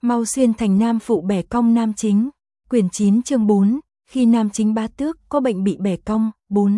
Mau xuyên thành nam phụ bẻ cong nam chính. Quyển 9 chương 4, khi nam chính bá tước có bệnh bị bẻ cong, 4.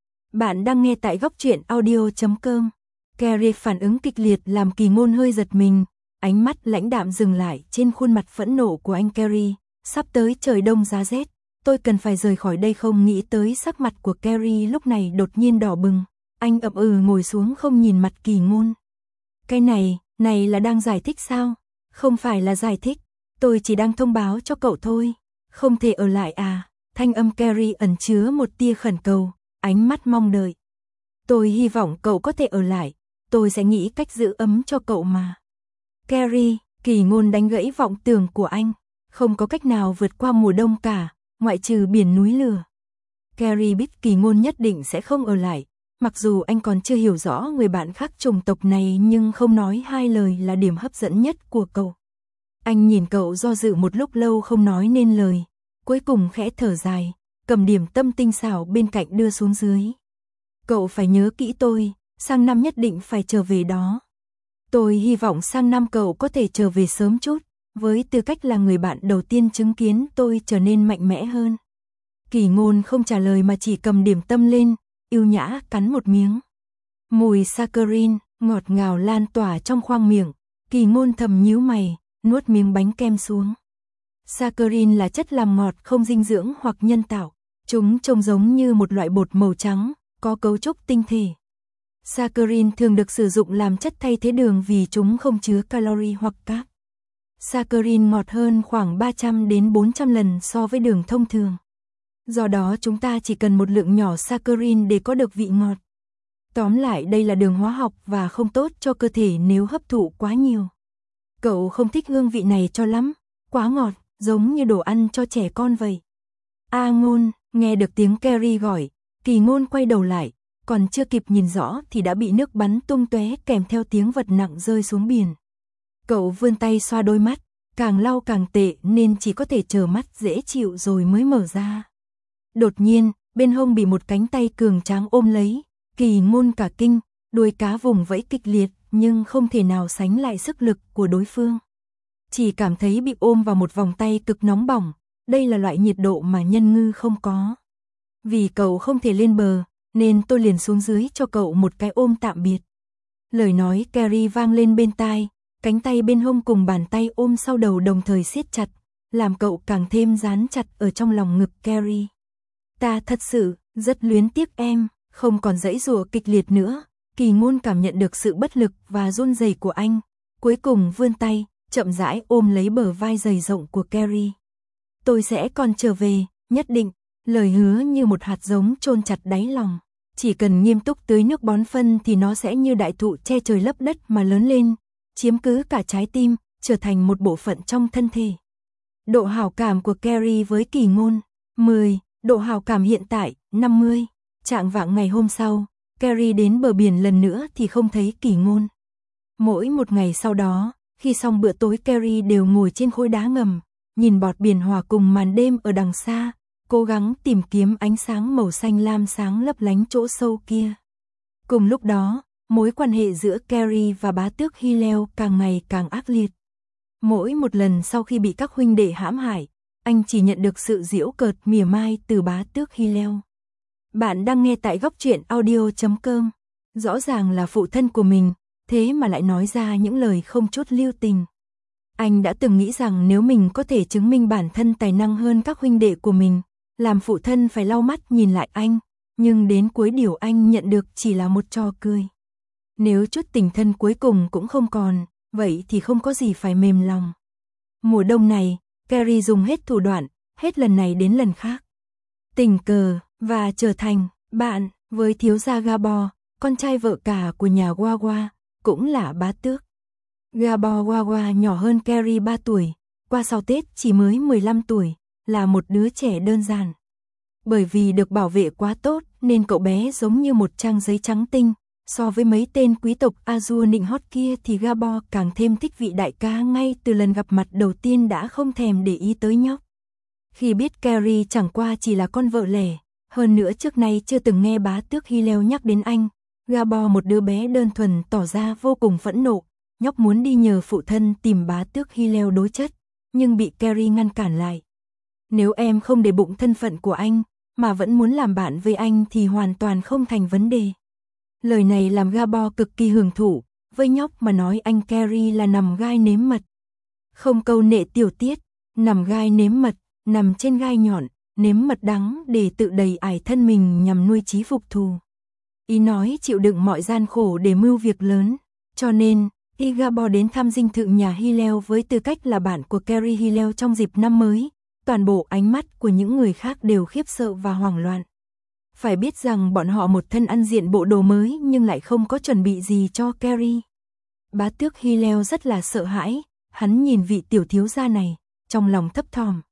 Bạn đang nghe tại góc truyện audio.com. Carrie phản ứng kịch liệt làm Kỳ Ngôn hơi giật mình, ánh mắt lãnh đạm dừng lại trên khuôn mặt phẫn nộ của anh Carrie. Sắp tới trời đông giá rét, tôi cần phải rời khỏi đây. Không nghĩ tới sắc mặt của Carrie lúc này đột nhiên đỏ bừng, anh ậm ừ ngồi xuống không nhìn mặt Kỳ Ngôn. Cái này là đang giải thích sao? Không phải là giải thích, tôi chỉ đang thông báo cho cậu thôi. Không thể ở lại à? Thanh âm Carrie ẩn chứa một tia khẩn cầu, ánh mắt mong đợi. Tôi hy vọng cậu có thể ở lại, tôi sẽ nghĩ cách giữ ấm cho cậu mà. Carrie, Kỳ Ngôn đánh gãy vọng tưởng của anh, không có cách nào vượt qua mùa đông cả, ngoại trừ biển núi lửa. Carrie biết Kỳ Ngôn nhất định sẽ không ở lại, mặc dù anh còn chưa hiểu rõ người bạn khác chủng tộc này, nhưng không nói hai lời là điểm hấp dẫn nhất của cậu. Anh nhìn cậu do dự một lúc lâu không nói nên lời, cuối cùng khẽ thở dài, cầm điểm tâm tinh xảo bên cạnh đưa xuống dưới. Cậu phải nhớ kỹ tôi, sang năm nhất định phải trở về đó. Tôi hy vọng sang năm cậu có thể trở về sớm chút, với tư cách là người bạn đầu tiên chứng kiến tôi trở nên mạnh mẽ hơn. Kỳ Ngôn không trả lời mà chỉ cầm điểm tâm lên, yêu nhã cắn một miếng. Mùi saccharin ngọt ngào lan tỏa trong khoang miệng, Kỳ Ngôn thầm nhíu mày, nuốt miếng bánh kem xuống. Saccharin là chất làm ngọt không dinh dưỡng hoặc nhân tạo, chúng trông giống như một loại bột màu trắng, có cấu trúc tinh thể. Saccharin thường được sử dụng làm chất thay thế đường vì chúng không chứa calo hoặc cáp. Saccharin ngọt hơn khoảng 300 đến 400 lần so với đường thông thường. Do đó chúng ta chỉ cần một lượng nhỏ saccharin để có được vị ngọt. Tóm lại đây là đường hóa học và không tốt cho cơ thể nếu hấp thụ quá nhiều. Cậu không thích hương vị này cho lắm, quá ngọt, giống như đồ ăn cho trẻ con vậy. A Ngôn, nghe được tiếng Carrie gọi, Kỳ Ngôn quay đầu lại, còn chưa kịp nhìn rõ thì đã bị nước bắn tung tóe kèm theo tiếng vật nặng rơi xuống biển. Cậu vươn tay xoa đôi mắt, càng lau càng tệ nên chỉ có thể chờ mắt dễ chịu rồi mới mở ra. Đột nhiên, bên hông bị một cánh tay cường tráng ôm lấy, Kỳ Ngôn cả kinh, đuôi cá vùng vẫy kịch liệt nhưng không thể nào sánh lại sức lực của đối phương. Chỉ cảm thấy bị ôm vào một vòng tay cực nóng bỏng, đây là loại nhiệt độ mà nhân ngư không có. Vì cậu không thể lên bờ, nên tôi liền xuống dưới cho cậu một cái ôm tạm biệt. Lời nói Carrie vang lên bên tai, cánh tay bên hông cùng bàn tay ôm sau đầu đồng thời siết chặt, làm cậu càng thêm dán chặt ở trong lòng ngực Carrie. Ta thật sự rất luyến tiếc em, không còn giãy giụa kịch liệt nữa. Kỳ Ngôn cảm nhận được sự bất lực và run rẩy của anh, cuối cùng vươn tay, chậm rãi ôm lấy bờ vai dày rộng của Carrie. Tôi sẽ còn trở về, nhất định, lời hứa như một hạt giống chôn chặt đáy lòng. Chỉ cần nghiêm túc tưới nước bón phân thì nó sẽ như đại thụ che trời lấp đất mà lớn lên, chiếm cứ cả trái tim, trở thành một bộ phận trong thân thể. Độ hảo cảm của Carrie với Kỳ Ngôn, 10, độ hảo cảm hiện tại, 50. Chạng vạng ngày hôm sau, Carrie đến bờ biển lần nữa thì không thấy Kỳ Ngôn. Mỗi một ngày sau đó, khi xong bữa tối Carrie đều ngồi trên khối đá ngầm, nhìn bọt biển hòa cùng màn đêm ở đằng xa, cố gắng tìm kiếm ánh sáng màu xanh lam sáng lấp lánh chỗ sâu kia. Cùng lúc đó, mối quan hệ giữa Carrie và bá tước Hillel càng ngày càng ác liệt. Mỗi một lần sau khi bị các huynh đệ hãm hại, anh chỉ nhận được sự giễu cợt mỉa mai từ bá tước Hillel. Bạn đang nghe tại góc truyện audio.com. Rõ ràng là phụ thân của mình, thế mà lại nói ra những lời không chút lưu tình. Anh đã từng nghĩ rằng nếu mình có thể chứng minh bản thân tài năng hơn các huynh đệ của mình, làm phụ thân phải lau mắt nhìn lại anh, nhưng đến cuối điều anh nhận được chỉ là một trò cười. Nếu chút tình thân cuối cùng cũng không còn, vậy thì không có gì phải mềm lòng. Mùa đông này, Carrie dùng hết thủ đoạn, hết lần này đến lần khác. Tình cờ và trở thành bạn với thiếu gia Gabor, con trai vợ cả của nhà Wawa, cũng là bá tước. Gabor Wawa nhỏ hơn Carrie 3 tuổi, qua sau Tết chỉ mới 15 tuổi, là một đứa trẻ đơn giản. Bởi vì được bảo vệ quá tốt nên cậu bé giống như một trang giấy trắng tinh, so với mấy tên quý tộc Azur nịnh hót kia thì Gabor càng thêm thích vị đại ca, ngay từ lần gặp mặt đầu tiên đã không thèm để ý tới nhóc. Khi biết Carrie chẳng qua chỉ là con vợ lẻ, hơn nữa trước nay chưa từng nghe bá tước Hillel nhắc đến anh, Gabor một đứa bé đơn thuần tỏ ra vô cùng phẫn nộ, nhóc muốn đi nhờ phụ thân tìm bá tước Hillel đối chất, nhưng bị Carrie ngăn cản lại. Nếu em không để bụng thân phận của anh, mà vẫn muốn làm bạn với anh thì hoàn toàn không thành vấn đề. Lời này làm Gabor cực kỳ hưởng thụ, với nhóc mà nói anh Carrie là nằm gai nếm mật. Không câu nệ tiểu tiết, nằm gai nếm mật, nằm trên gai nhọn, nếm mật đắng để tự đầy ải thân mình nhằm nuôi chí phục thù. Ý nói chịu đựng mọi gian khổ để mưu việc lớn, cho nên, khi Gabor đến thăm dinh thự nhà Hillel với tư cách là bạn của Carrie Hillel trong dịp năm mới, toàn bộ ánh mắt của những người khác đều khiếp sợ và hoảng loạn. Phải biết rằng bọn họ một thân ăn diện bộ đồ mới nhưng lại không có chuẩn bị gì cho Carrie. Bá tước Hillel rất là sợ hãi, hắn nhìn vị tiểu thiếu gia này, trong lòng thấp thỏm.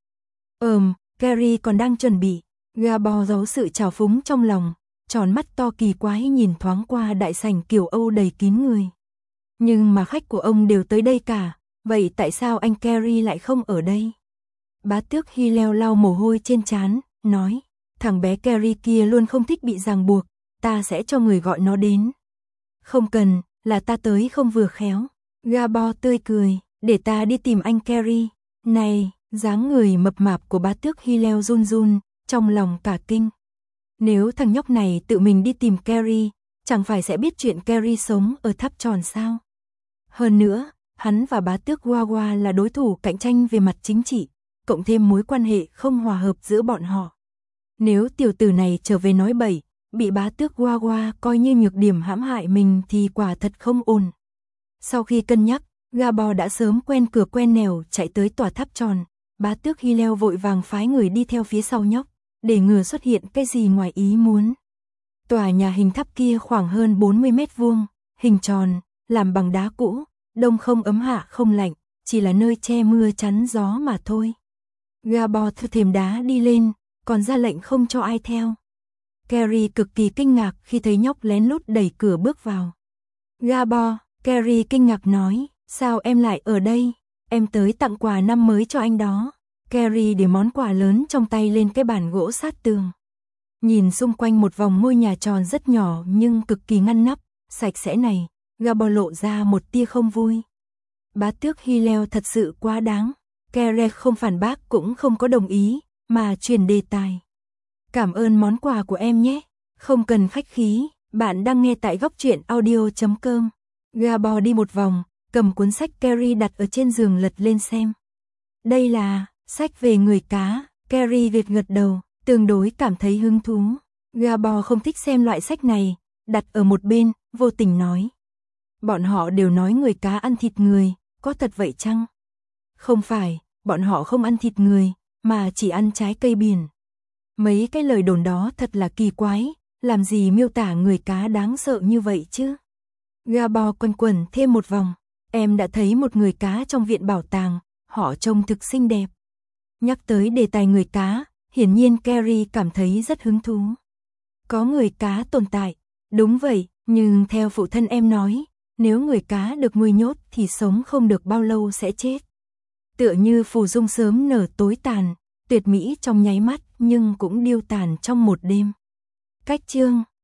Carrie còn đang chuẩn bị. Gabor giấu sự trào phúng trong lòng, tròn mắt to kỳ quái nhìn thoáng qua đại sảnh kiểu Âu đầy kín người. Nhưng mà khách của ông đều tới đây cả, vậy tại sao anh Carrie lại không ở đây? Bá tước Hillel lau mồ hôi trên trán, nói, thằng bé Carrie kia luôn không thích bị ràng buộc, ta sẽ cho người gọi nó đến. Không cần, là ta tới không vừa khéo. Gabor tươi cười, để ta đi tìm anh Carrie. Này, dáng người mập mạp của bá tước Hillel run run, trong lòng cả kinh. Nếu thằng nhóc này tự mình đi tìm Carrie, chẳng phải sẽ biết chuyện Carrie sống ở tháp tròn sao? Hơn nữa, hắn và bá tước Wawa là đối thủ cạnh tranh về mặt chính trị, cộng thêm mối quan hệ không hòa hợp giữa bọn họ. Nếu tiểu tử này trở về nói bậy, bị bá tước Wawa coi như nhược điểm hãm hại mình thì quả thật không ổn. Sau khi cân nhắc, Gabor đã sớm quen cửa quen nẻo chạy tới tòa tháp tròn, bá tước Hillel vội vàng phái người đi theo phía sau nhóc, để ngừa xuất hiện cái gì ngoài ý muốn. Tòa nhà hình tháp kia khoảng hơn 40 mét vuông, hình tròn, làm bằng đá cũ, đông không ấm hạ không lạnh, chỉ là nơi che mưa chắn gió mà thôi. Gabor thử thềm đá đi lên, còn ra lệnh không cho ai theo. Carrie cực kỳ kinh ngạc khi thấy nhóc lén lút đẩy cửa bước vào. Gabor, Carrie kinh ngạc nói, sao em lại ở đây? Em tới tặng quà năm mới cho anh đó. Carrie để món quà lớn trong tay lên cái bàn gỗ sát tường. Nhìn xung quanh một vòng ngôi nhà tròn rất nhỏ nhưng cực kỳ ngăn nắp, sạch sẽ này, Gabor lộ ra một tia không vui. Bá tước Hillel thật sự quá đáng. Carrie không phản bác cũng không có đồng ý, mà chuyển đề tài. Cảm ơn món quà của em nhé. Không cần khách khí, bạn đang nghe tại góc truyện audio.com. Gabor đi một vòng, cầm cuốn sách Carrie đặt ở trên giường lật lên xem. Đây là sách về người cá. Carrie gật gật đầu, tương đối cảm thấy hứng thú. Gabor không thích xem loại sách này, đặt ở một bên, vô tình nói. Bọn họ đều nói người cá ăn thịt người, có thật vậy chăng? Không phải, bọn họ không ăn thịt người, mà chỉ ăn trái cây biển. Mấy cái lời đồn đó thật là kỳ quái, làm gì miêu tả người cá đáng sợ như vậy chứ? Gabor quanh quẩn thêm một vòng, em đã thấy một người cá trong viện bảo tàng, họ trông thực xinh đẹp. Nhắc tới đề tài người cá, hiển nhiên Carrie cảm thấy rất hứng thú. Có người cá tồn tại, đúng vậy, nhưng theo phụ thân em nói, nếu người cá được nuôi nhốt thì sống không được bao lâu sẽ chết. Tựa như phù dung sớm nở tối tàn, tuyệt mỹ trong nháy mắt nhưng cũng điêu tàn trong một đêm. Cách chương